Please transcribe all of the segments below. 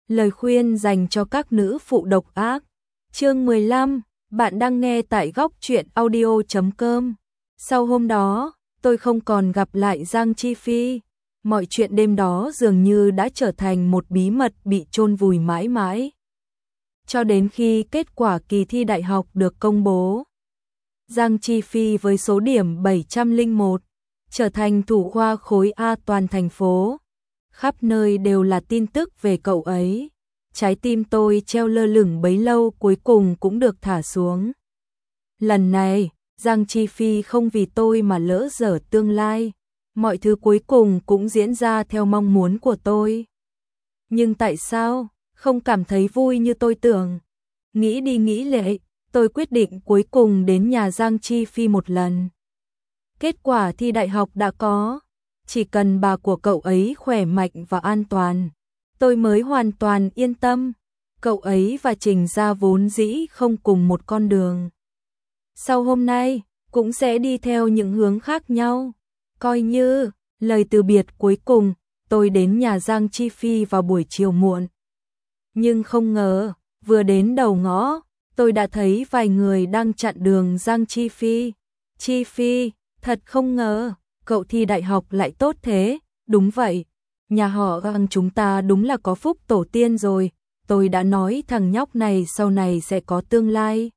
Lời khuyên dành cho các nữ phụ độc ác. Chương 15, bạn đang nghe tại góc truyện audio.com. Sau hôm đó, tôi không còn gặp lại Giang Chi Phi. Mọi chuyện đêm đó dường như đã trở thành một bí mật bị chôn vùi mãi mãi. Cho đến khi kết quả kỳ thi đại học được công bố, Giang Chi Phi với số điểm 701 trở thành thủ khoa khối A toàn thành phố. Khắp nơi đều là tin tức về cậu ấy. Trái tim tôi treo lơ lửng bấy lâu cuối cùng cũng được thả xuống. Lần này, Giang Chi Phi không vì tôi mà lỡ dở tương lai. Mọi thứ cuối cùng cũng diễn ra theo mong muốn của tôi. Nhưng tại sao không cảm thấy vui như tôi tưởng? Nghĩ đi nghĩ lại, tôi quyết định cuối cùng đến nhà Giang Chi Phi một lần. Kết quả thi đại học đã có. Chỉ cần bà của cậu ấy khỏe mạnh và an toàn, tôi mới hoàn toàn yên tâm. Cậu ấy và Trình Gia vốn dĩ không cùng một con đường. Sau hôm nay, cũng sẽ đi theo những hướng khác nhau. Coi như lời từ biệt cuối cùng, tôi đến nhà Giang Chi Phi vào buổi chiều muộn. Nhưng không ngờ, vừa đến đầu ngõ, tôi đã thấy vài người đang chặn đường Giang Chi Phi. Chi Phi, thật không ngờ, cậu thi đại học lại tốt thế. Đúng vậy, nhà họ Giang chúng ta đúng là có phúc tổ tiên rồi. Tôi đã nói thằng nhóc này sau này sẽ có tương lai.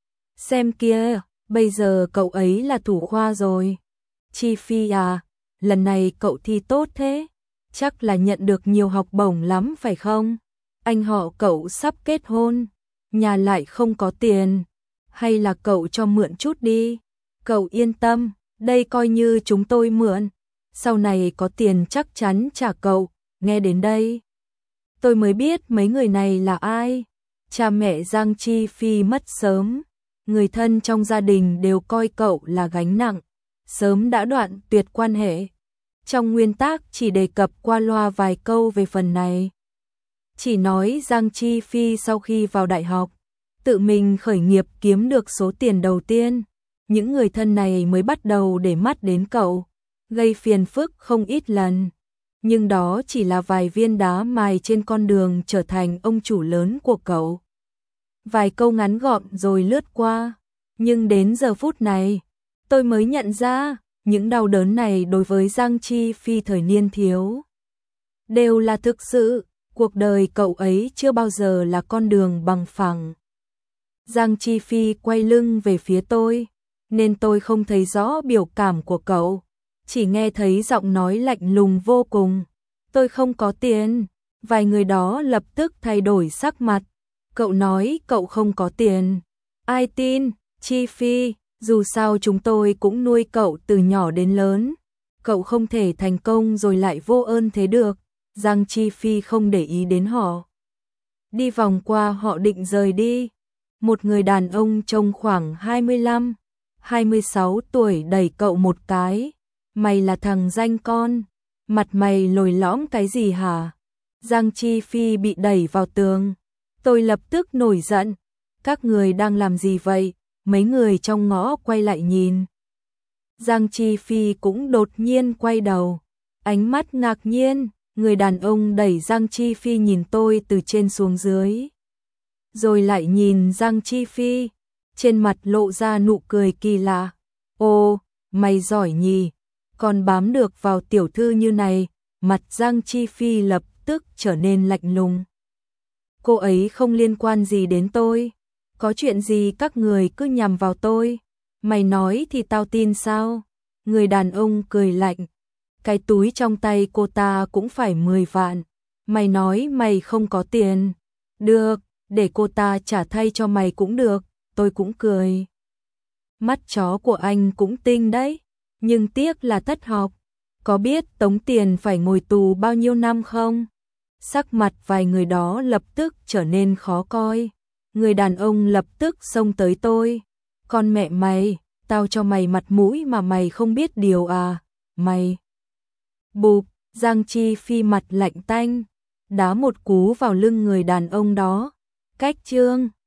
Xem kia, bây giờ cậu ấy là thủ khoa rồi. Chi Phi à, lần này cậu thi tốt thế, chắc là nhận được nhiều học bổng lắm phải không? Anh họ cậu sắp kết hôn, nhà lại không có tiền, hay là cậu cho mượn chút đi? Cậu yên tâm, đây coi như chúng tôi mượn, sau này có tiền chắc chắn trả cậu. Nghe đến đây, tôi mới biết mấy người này là ai. Cha mẹ Giang Chi Phi mất sớm, người thân trong gia đình đều coi cậu là gánh nặng, sớm đã đoạn tuyệt quan hệ. Trong nguyên tác chỉ đề cập qua loa vài câu về phần này. Chỉ nói Giang Chi Phi sau khi vào đại học, tự mình khởi nghiệp kiếm được số tiền đầu tiên. Những người thân này mới bắt đầu để mắt đến cậu, gây phiền phức không ít lần. Nhưng đó chỉ là vài viên đá mài trên con đường trở thành ông chủ lớn của cậu. Vài câu ngắn gọn rồi lướt qua. Nhưng đến giờ phút này, tôi mới nhận ra, những đau đớn này đối với Giang Chi Phi thời niên thiếu đều là thực sự. Cuộc đời cậu ấy chưa bao giờ là con đường bằng phẳng. Giang Chi Phi quay lưng về phía tôi, nên tôi không thấy rõ biểu cảm của cậu, chỉ nghe thấy giọng nói lạnh lùng vô cùng. Tôi không có tiền. Vài người đó lập tức thay đổi sắc mặt. Cậu nói cậu không có tiền. Ai tin, Chi Phi, dù sao chúng tôi cũng nuôi cậu từ nhỏ đến lớn. Cậu không thể thành công rồi lại vô ơn thế được. Giang Chi Phi không để ý đến họ. Đi vòng qua họ định rời đi. Một người đàn ông trông khoảng 25, 26 tuổi đẩy cậu một cái. Mày là thằng danh con, mặt mày lồi lõm cái gì hả? Giang Chi Phi bị đẩy vào tường. Tôi lập tức nổi giận. Các người đang làm gì vậy? Mấy người trong ngõ quay lại nhìn. Giang Chi Phi cũng đột nhiên quay đầu. Ánh mắt ngạc nhiên, người đàn ông đẩy Giang Chi Phi nhìn tôi từ trên xuống dưới. Rồi lại nhìn Giang Chi Phi, trên mặt lộ ra nụ cười kỳ lạ. Ô, mày giỏi nhỉ, còn bám được vào tiểu thư như này. Mặt Giang Chi Phi lập tức trở nên lạnh lùng. Cô ấy không liên quan gì đến tôi. Có chuyện gì các người cứ nhằm vào tôi? Mày nói thì tao tin sao? Người đàn ông cười lạnh. Cái túi trong tay cô ta cũng phải 10 vạn. Mày nói mày không có tiền. Được, để cô ta trả thay cho mày cũng được. Tôi cũng cười. Mắt chó của anh cũng tinh đấy. Nhưng tiếc là thất học. Có biết tống tiền phải ngồi tù bao nhiêu năm không? Sắc mặt vài người đó lập tức trở nên khó coi. Người đàn ông lập tức xông tới tôi. Con mẹ mày, tao cho mày mặt mũi mà mày không biết điều à? Mày... Bụp, Giang Chi Phi mặt lạnh tanh, đá một cú vào lưng người đàn ông đó. Cách chương